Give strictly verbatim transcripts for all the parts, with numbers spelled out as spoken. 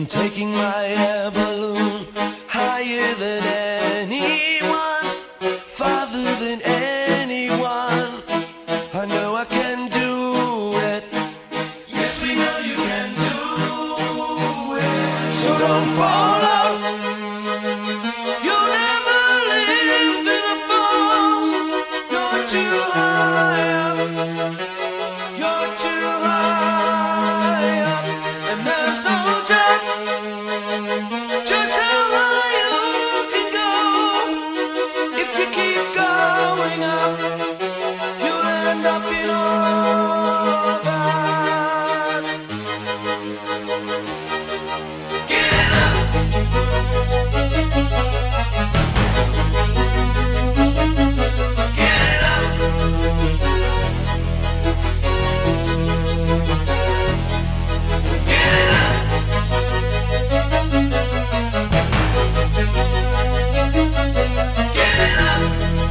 taking my air balloon higher than anyone, farther than anyone. I know I can do it. Yes, we know you can do it. So don't fall out. You'll never live through the fall. You're too high up. You're too high up. And there's no doubt just how high you can go. If you keep going up, you'll end up in orbit. Get up. Get up. Get up. Get up.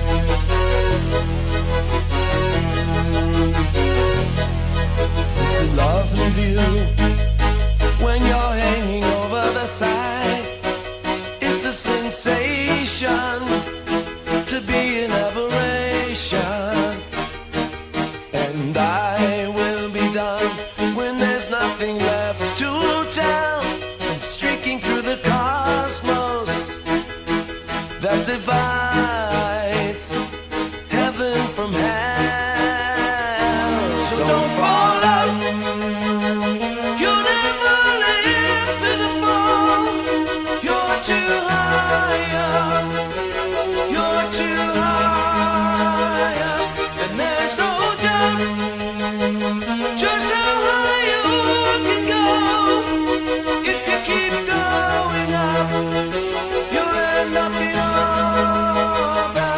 It's a lovely view when you're hanging over the side. It's a sensation to be an aberration. And I will be done when there's nothing left to tell. From streaking through the cosmos that divides heaven from hell. So don't fall out. You'll never live through the fall. You're too high up. You're too high up. And there's no doubt just how high you can go. If you keep going up, you'll end up in orbit.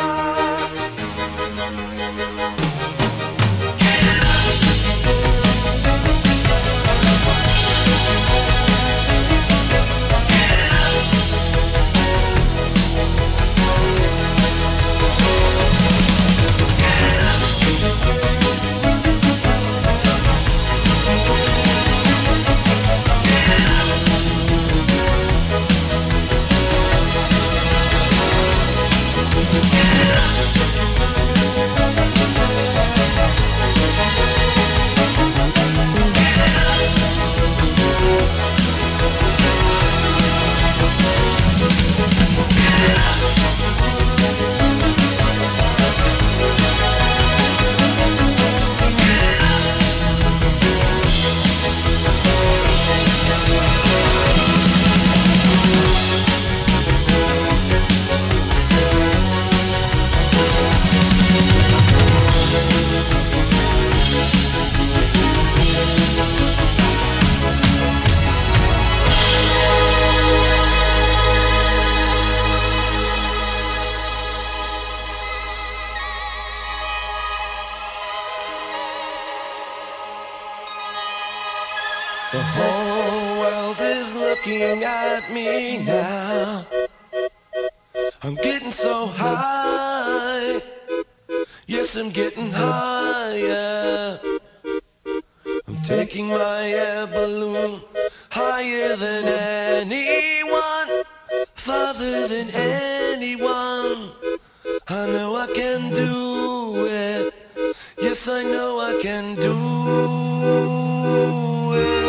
Get up. Get up. The whole world is looking at me now. I'm getting so high. Yes, I'm getting higher. I'm taking my air balloon higher than anyone, farther than anyone. I know I can do it. Yes, I know I can do it.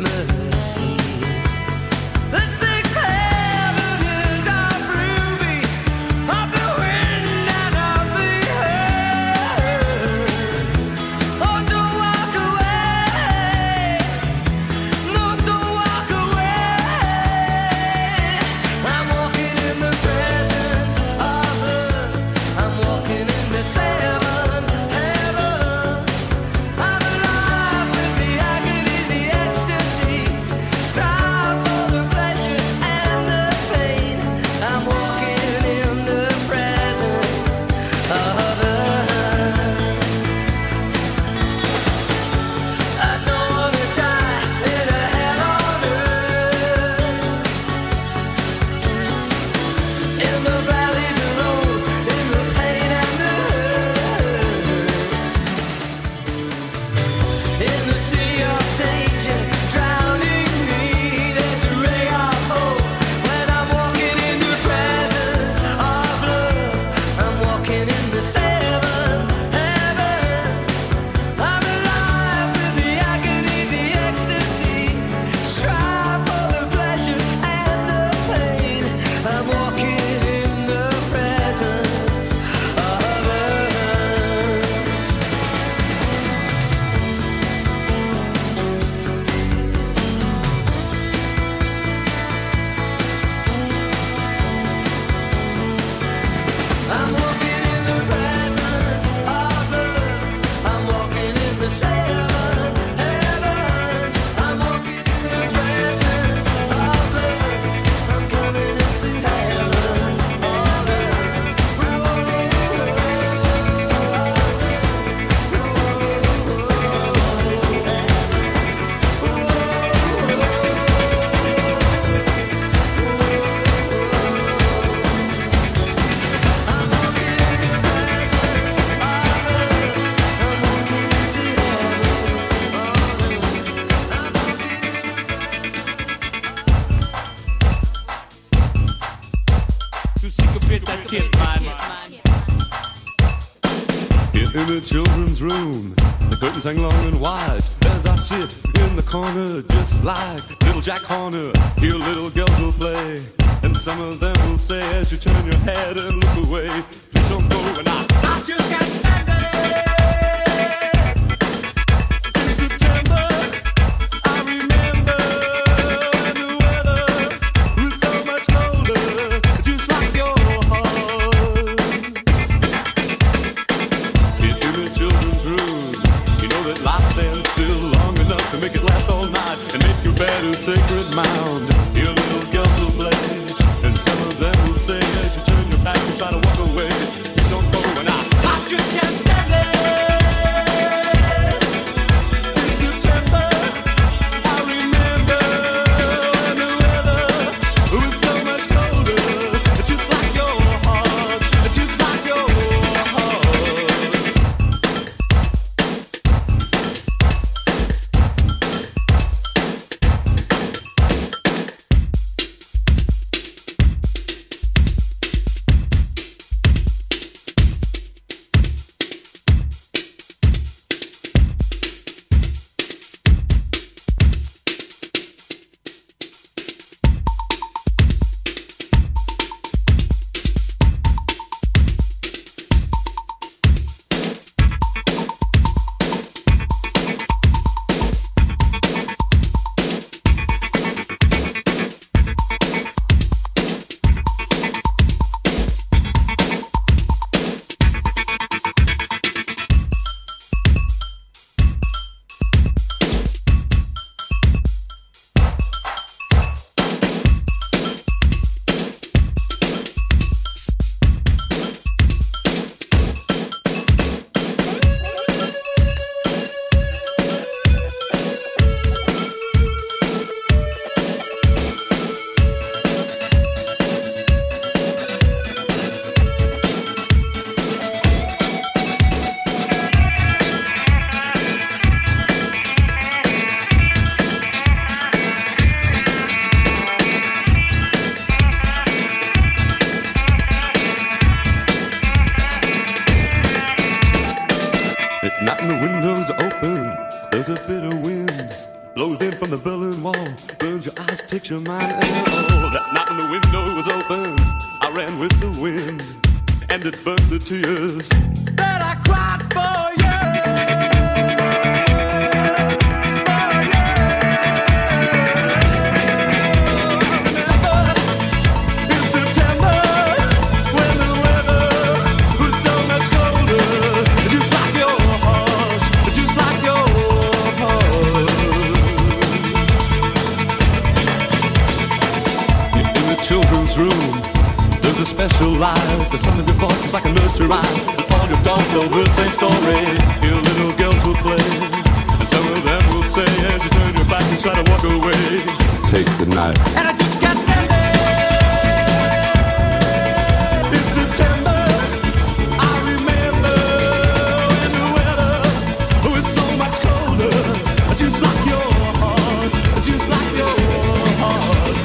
In the children's room, the curtains hang long and wide as I sit in the corner just like little Jack Horner. Here little girls will play, and some of them will say as you turn your head and look away, please don't go. And I, I just can't stand it. In September, I remember when the weather was so much colder, just like your heart. In the children's room, you know that life stands still long enough to make it last all night and make your bed a sacred mound. Your little girls will play, and some of them will say as you turn your back and try to walk away, you don't go. And I, I just can't stand it. In September, I remember when the weather was so much colder, just like your heart, just like your heart. At night and the windows open, there's a bit of wind blows in from the Berlin Wall, burns your eyes, takes your mind, and oh, that night when the window was open, I ran with the wind, and it burned the tears that I cried for you. Children's room, there's a special light. The sound of your voice is like a nursery rhyme. And all your dolls tell the same story. Your little girls will play, and some of them will say, as you turn your back and try to walk away, take the night. And I just can't stand it. It's September. I remember when the weather was so much colder. Just like your heart, just like your heart.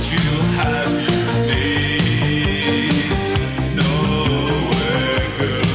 Girl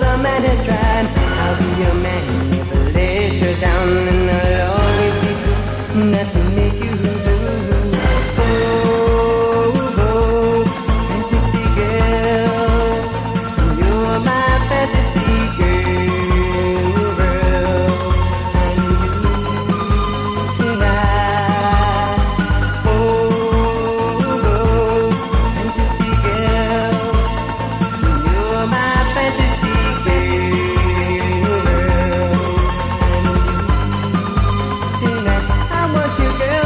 other man has tried. I'll be your man, never let you down, and I'll always be true, not to make you blue. Oh, oh, fantasy girl, you're my fantasy girl, and you tonight. Oh, oh, fantasy girl, you're my fantasy girl, and you tonight. I want you, girl,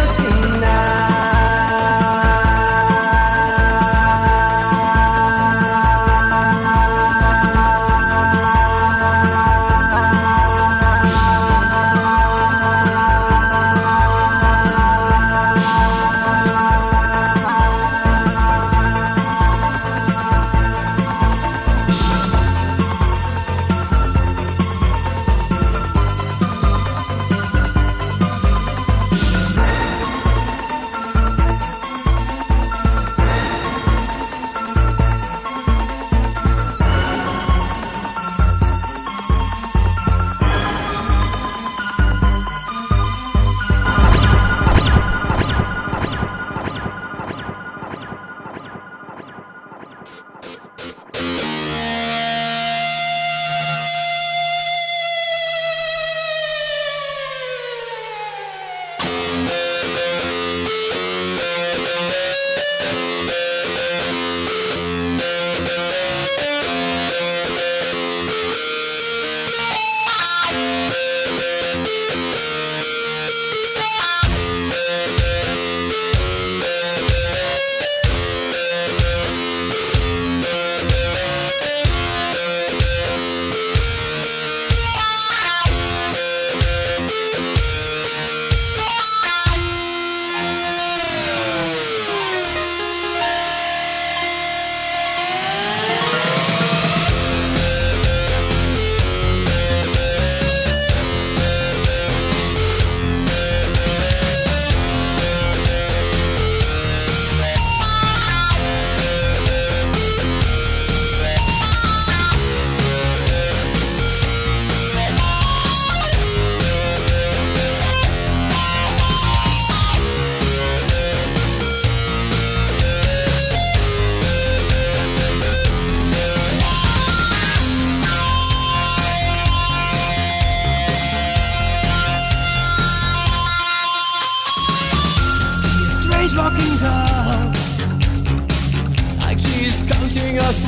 rocking girl, like she's counting us,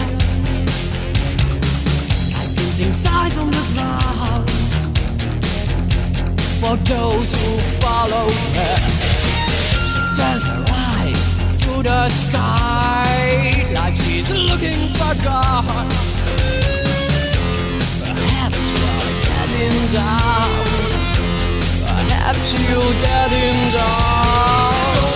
like painting signs on the ground for those who follow her. She turns her eyes to the sky, like she's looking for God. Perhaps you're getting down, perhaps you're getting down.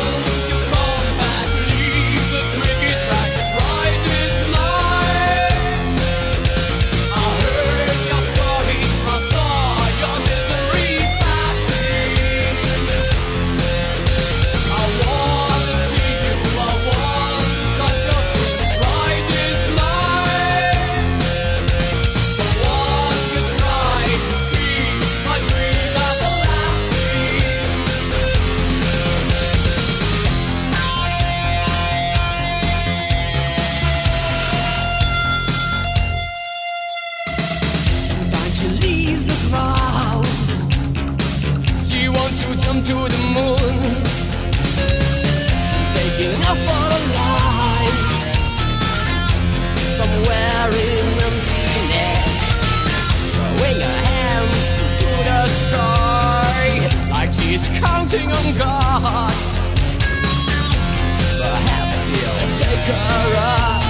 To jump to the moon, she's taking up for a life somewhere in emptiness, throwing her hands to the sky like she's counting on God. Perhaps he'll take her up.